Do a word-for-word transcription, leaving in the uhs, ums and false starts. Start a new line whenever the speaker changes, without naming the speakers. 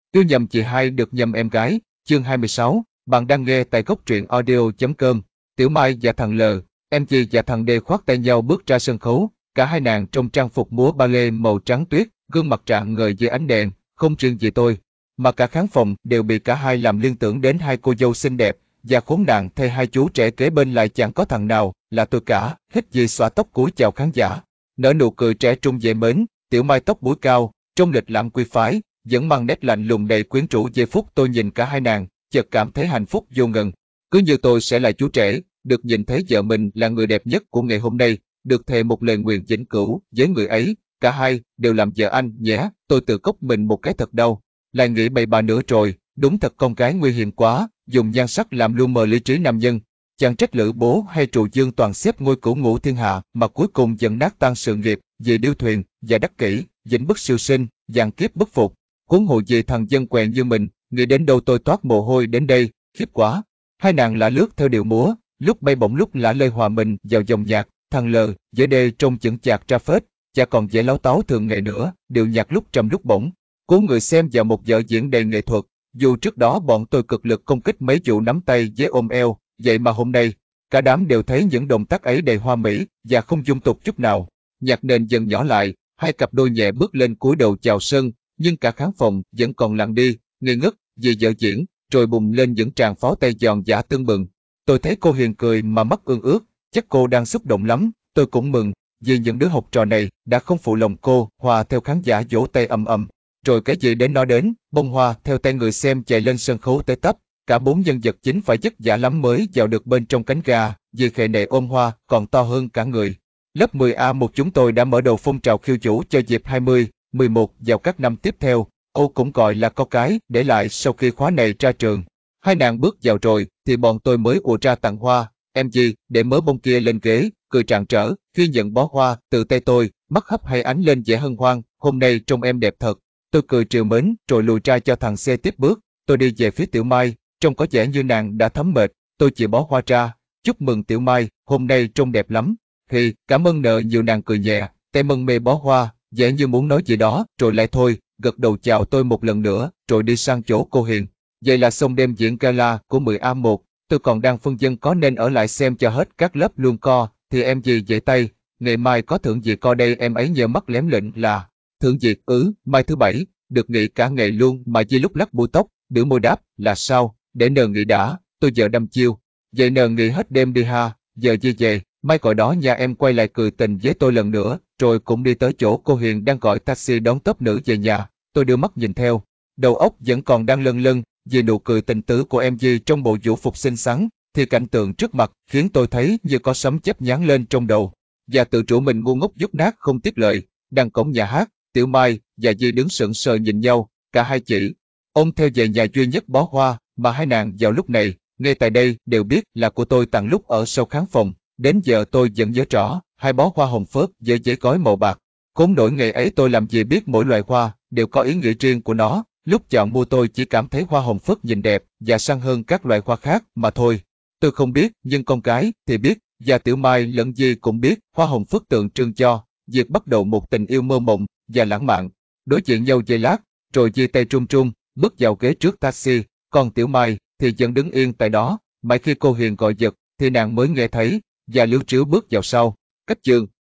Yêu nhầm chị hai được nhầm em gái, chương hai mươi sáu, bạn đang nghe tại góc truyện audio chấm com. Tiểu Mai và thằng L, em Chi và thằng D khoác tay nhau bước ra sân khấu, cả hai nàng trong trang phục múa ballet màu trắng tuyết, gương mặt rạng ngời dưới ánh đèn, không riêng gì tôi, mà cả khán phòng đều bị cả hai làm liên tưởng đến hai cô dâu xinh đẹp, và khốn nạn thay hai chú trẻ kế bên lại chẳng có thằng nào là tôi cả. Hít Di xõa tóc cúi chào khán giả, nở nụ cười trẻ trung dễ mến. Tiểu Mai tóc búi cao, trông lịch lãm quý phái, vẫn mang nét lạnh lùng đầy quyến rũ. Giây phút tôi nhìn cả hai nàng, chợt cảm thấy hạnh phúc vô ngần. Cứ như tôi sẽ là chú rể, được nhìn thấy vợ mình là người đẹp nhất của ngày hôm nay, được thề một lời nguyền vĩnh cửu với người ấy. Cả hai đều làm vợ anh nhé. Tôi tự cốc mình một cái thật đau, lại nghĩ bậy bạ nữa rồi, đúng thật con gái nguy hiểm quá, dùng nhan sắc làm lu mờ lý trí nam nhân. Chẳng trách Lữ Bố hay Trụ Dương toàn xếp ngôi cửu ngũ thiên hạ mà cuối cùng dẫn nát tan sự nghiệp, vì điêu thuyền và đắc kỷ, vĩnh bức siêu sinh, vạn kiếp bất phục. Huống hồ gì thằng dân quèn như mình, nghĩ đến đâu tôi toát mồ hôi đến đây, khiếp quá. Hai nàng lả lướt theo điệu múa, lúc bay bổng lúc lả lơi hòa mình vào dòng nhạc. Thằng L, dễ đê trông chững chạc ra phết, chả còn dễ láo táo thường ngày nữa, điệu nhạc lúc trầm lúc bổng, cuốn người xem vào một vở diễn đầy nghệ thuật. Dù trước đó bọn tôi cực lực công kích mấy vụ nắm tay với ôm eo, vậy mà hôm nay, cả đám đều thấy những động tác ấy đầy hoa mỹ và không dung tục chút nào. Nhạc nền dần nhỏ lại, hai cặp đôi nhẹ bước lên cúi đầu chào sân, nhưng cả khán phòng vẫn còn lặng đi, ngây ngất vì vở diễn, rồi bùng lên những tràng pháo tay giòn giã tưng bừng. Tôi thấy cô Hiền cười mà mắt ương ướt, chắc cô đang xúc động lắm. Tôi cũng mừng, vì những đứa học trò này đã không phụ lòng cô. Hòa theo khán giả vỗ tay ầm ầm. Rồi cái gì đến nó đến, bông hoa theo tay người xem chạy lên sân khấu tới tấp. Cả bốn nhân vật chính phải vất vả lắm mới vào được bên trong cánh gà, vì khệ nệ ôm hoa còn to hơn cả người. Lớp mười A một chúng tôi đã mở đầu phong trào khiêu vũ cho dịp hai mươi, mười một vào các năm tiếp theo. Ô cũng gọi là có cái để lại sau khi khóa này ra trường. Hai nàng bước vào rồi thì bọn tôi mới ùa ra tặng hoa. Em Di để mớ bông kia lên ghế, cười rạng rỡ khi nhận bó hoa từ tay tôi, mắt hấp hay ánh lên vẻ hân hoan. Hôm nay trông em đẹp thật. Tôi cười trìu mến rồi lùi ra cho thằng C tiếp bước. Tôi đi về phía Tiểu Mai, trông có vẻ như nàng đã thấm mệt. Tôi chỉ bó hoa ra, chúc mừng Tiểu Mai, hôm nay trông đẹp lắm. Thì cảm ơn nợ nhiều. Nàng cười nhẹ, tay mân mê bó hoa, vẻ như muốn nói gì đó, rồi lại thôi, gật đầu chào tôi một lần nữa, rồi đi sang chỗ cô Hiền. Vậy là xong đêm diễn gala của mười A một. Tôi còn đang phân vân có nên ở lại xem cho hết các lớp luôn co, thì em Di giãy tay, ngày mai có thưởng gì co đây. Em ấy nhờ mắt lém lệnh là thưởng gì? Ừ, mai thứ bảy, được nghỉ cả ngày luôn. Mà Di lúc lắc búi tóc, biểu môi đáp là sao, để nờ nghỉ đã. Tôi giờ đâm chiêu, vậy nờ nghỉ hết đêm đi ha, giờ Di về, mai gọi đó nha. Em quay lại cười tình với tôi lần nữa, rồi cũng đi tới chỗ cô Hiền đang gọi taxi đón tốp nữ về nhà. Tôi đưa mắt nhìn theo, đầu óc vẫn còn đang lân lân vì nụ cười tình tứ của em Di trong bộ vũ phục xinh xắn, thì cảnh tượng trước mặt khiến tôi thấy như có sấm chớp nháng lên trong đầu, và tự chủ mình ngu ngốc dốt nát không tiếc lời. Đằng cổng nhà hát, Tiểu Mai và Di đứng sững sờ nhìn nhau, cả hai chỉ ôm theo về nhà duy nhất bó hoa mà hai nàng vào lúc này, ngay tại đây đều biết là của tôi tặng lúc ở sau khán phòng. Đến giờ tôi vẫn nhớ rõ, hai bó hoa hồng phớt với giấy gói màu bạc. Khốn nổi ngày ấy tôi làm gì biết mỗi loại hoa đều có ý nghĩa riêng của nó. Lúc chọn mua tôi chỉ cảm thấy hoa hồng phớt nhìn đẹp và săn hơn các loại hoa khác mà thôi. Tôi không biết, nhưng con cái thì biết, và Tiểu Mai lẫn Di cũng biết. Hoa hồng phớt tượng trưng cho việc bắt đầu một tình yêu mơ mộng và lãng mạn. Đối diện nhau giây lát, rồi Di tay trung trung bước vào ghế trước taxi, còn Tiểu Mai thì vẫn đứng yên tại đó. Mãi khi cô Hiền gọi giật thì nàng mới nghe thấy, và liếu tríu bước vào sau. Cách giường,